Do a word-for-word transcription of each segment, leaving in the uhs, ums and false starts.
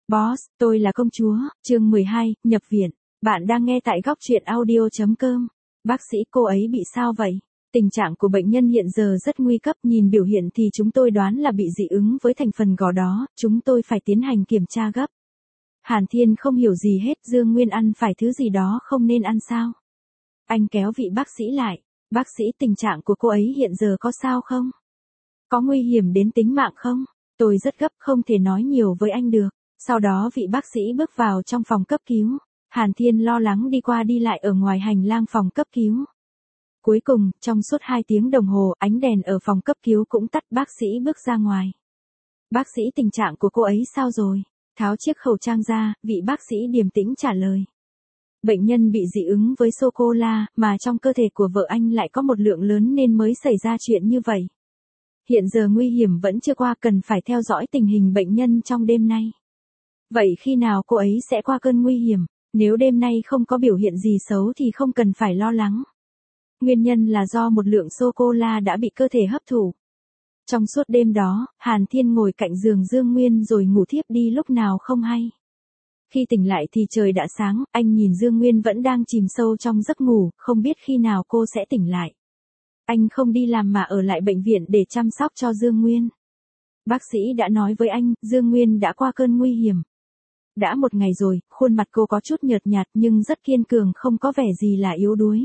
Boss, tôi là công chúa, chương mười hai, nhập viện. Bạn đang nghe tại góc truyện audio.com. Bác sĩ, cô ấy bị sao vậy? Tình trạng của bệnh nhân hiện giờ rất nguy cấp, nhìn biểu hiện thì chúng tôi đoán là bị dị ứng với thành phần gò đó, chúng tôi phải tiến hành kiểm tra gấp. Hàn Thiên không hiểu gì hết, Dương Nguyên ăn phải thứ gì đó không nên ăn sao? Anh kéo vị bác sĩ lại. Bác sĩ, tình trạng của cô ấy hiện giờ có sao không? Có nguy hiểm đến tính mạng không? Tôi rất gấp, không thể nói nhiều với anh được. Sau đó vị bác sĩ bước vào trong phòng cấp cứu. Hàn Thiên lo lắng đi qua đi lại ở ngoài hành lang phòng cấp cứu. Cuối cùng, trong suốt hai tiếng đồng hồ, ánh đèn ở phòng cấp cứu cũng tắt, bác sĩ bước ra ngoài. Bác sĩ, tình trạng của cô ấy sao rồi? Tháo chiếc khẩu trang ra, vị bác sĩ điềm tĩnh trả lời. Bệnh nhân bị dị ứng với sô-cô-la, mà trong cơ thể của vợ anh lại có một lượng lớn nên mới xảy ra chuyện như vậy. Hiện giờ nguy hiểm vẫn chưa qua, cần phải theo dõi tình hình bệnh nhân trong đêm nay. Vậy khi nào cô ấy sẽ qua cơn nguy hiểm? Nếu đêm nay không có biểu hiện gì xấu thì không cần phải lo lắng. Nguyên nhân là do một lượng sô-cô-la đã bị cơ thể hấp thụ. Trong suốt đêm đó, Hàn Thiên ngồi cạnh giường Dương Nguyên rồi ngủ thiếp đi lúc nào không hay. Khi tỉnh lại thì trời đã sáng, anh nhìn Dương Nguyên vẫn đang chìm sâu trong giấc ngủ, không biết khi nào cô sẽ tỉnh lại. Anh không đi làm mà ở lại bệnh viện để chăm sóc cho Dương Nguyên. Bác sĩ đã nói với anh, Dương Nguyên đã qua cơn nguy hiểm. Đã một ngày rồi, khuôn mặt cô có chút nhợt nhạt nhưng rất kiên cường, không có vẻ gì là yếu đuối.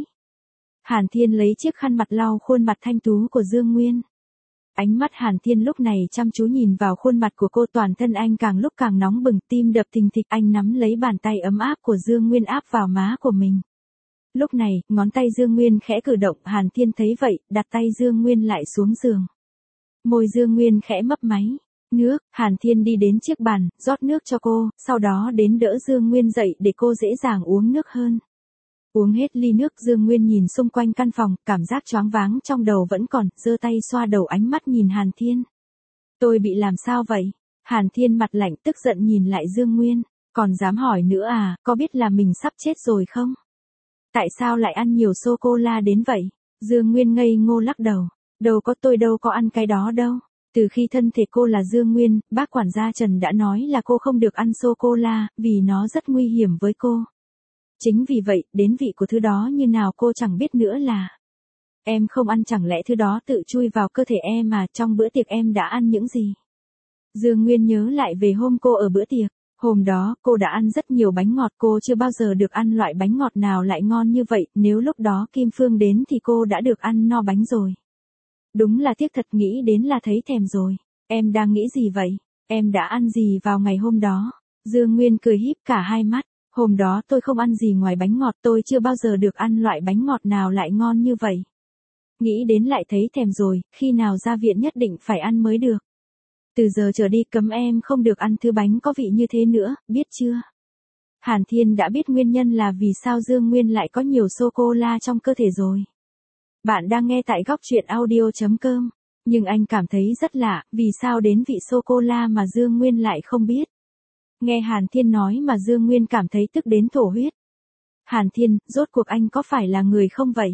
Hàn Thiên lấy chiếc khăn mặt lau khuôn mặt thanh tú của Dương Nguyên. Ánh mắt Hàn Thiên lúc này chăm chú nhìn vào khuôn mặt của cô, toàn thân anh càng lúc càng nóng bừng, tim đập thình thịch, anh nắm lấy bàn tay ấm áp của Dương Nguyên áp vào má của mình. Lúc này, ngón tay Dương Nguyên khẽ cử động, Hàn Thiên thấy vậy, đặt tay Dương Nguyên lại xuống giường. Môi Dương Nguyên khẽ mấp máy. Nước, Hàn Thiên đi đến chiếc bàn, rót nước cho cô, sau đó đến đỡ Dương Nguyên dậy để cô dễ dàng uống nước hơn. Uống hết ly nước, Dương Nguyên nhìn xung quanh căn phòng, cảm giác choáng váng trong đầu vẫn còn, giơ tay xoa đầu, ánh mắt nhìn Hàn Thiên. Tôi bị làm sao vậy? Hàn Thiên mặt lạnh tức giận nhìn lại Dương Nguyên, còn dám hỏi nữa à, có biết là mình sắp chết rồi không? Tại sao lại ăn nhiều sô-cô-la đến vậy? Dương Nguyên ngây ngô lắc đầu, đâu có, tôi đâu có ăn cái đó đâu. Từ khi thân thể cô là Dương Nguyên, bác quản gia Trần đã nói là cô không được ăn sô-cô-la, vì nó rất nguy hiểm với cô. Chính vì vậy, đến vị của thứ đó như nào cô chẳng biết nữa là. Em không ăn, chẳng lẽ thứ đó tự chui vào cơ thể em mà? Trong bữa tiệc em đã ăn những gì? Dương Nguyên nhớ lại về hôm cô ở bữa tiệc. Hôm đó, cô đã ăn rất nhiều bánh ngọt, cô chưa bao giờ được ăn loại bánh ngọt nào lại ngon như vậy, nếu lúc đó Kim Phương đến thì cô đã được ăn no bánh rồi. Đúng là tiếc thật, nghĩ đến là thấy thèm rồi. Em đang nghĩ gì vậy? Em đã ăn gì vào ngày hôm đó? Dương Nguyên cười híp cả hai mắt. Hôm đó tôi không ăn gì ngoài bánh ngọt, tôi chưa bao giờ được ăn loại bánh ngọt nào lại ngon như vậy. Nghĩ đến lại thấy thèm rồi, khi nào ra viện nhất định phải ăn mới được. Từ giờ trở đi cấm em không được ăn thứ bánh có vị như thế nữa, biết chưa? Hàn Thiên đã biết nguyên nhân là vì sao Dương Nguyên lại có nhiều sô-cô-la trong cơ thể rồi. Bạn đang nghe tại góc truyện audio.com, nhưng anh cảm thấy rất lạ, vì sao đến vị sô-cô-la mà Dương Nguyên lại không biết. Nghe Hàn Thiên nói mà Dương Nguyên cảm thấy tức đến thổ huyết. Hàn Thiên, rốt cuộc anh có phải là người không vậy?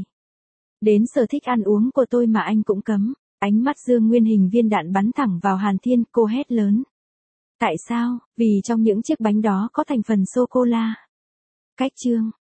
Đến sở thích ăn uống của tôi mà anh cũng cấm. Ánh mắt Dương Nguyên hình viên đạn bắn thẳng vào Hàn Thiên, cô hét lớn. Tại sao? Vì trong những chiếc bánh đó có thành phần sô-cô-la. Cách chương.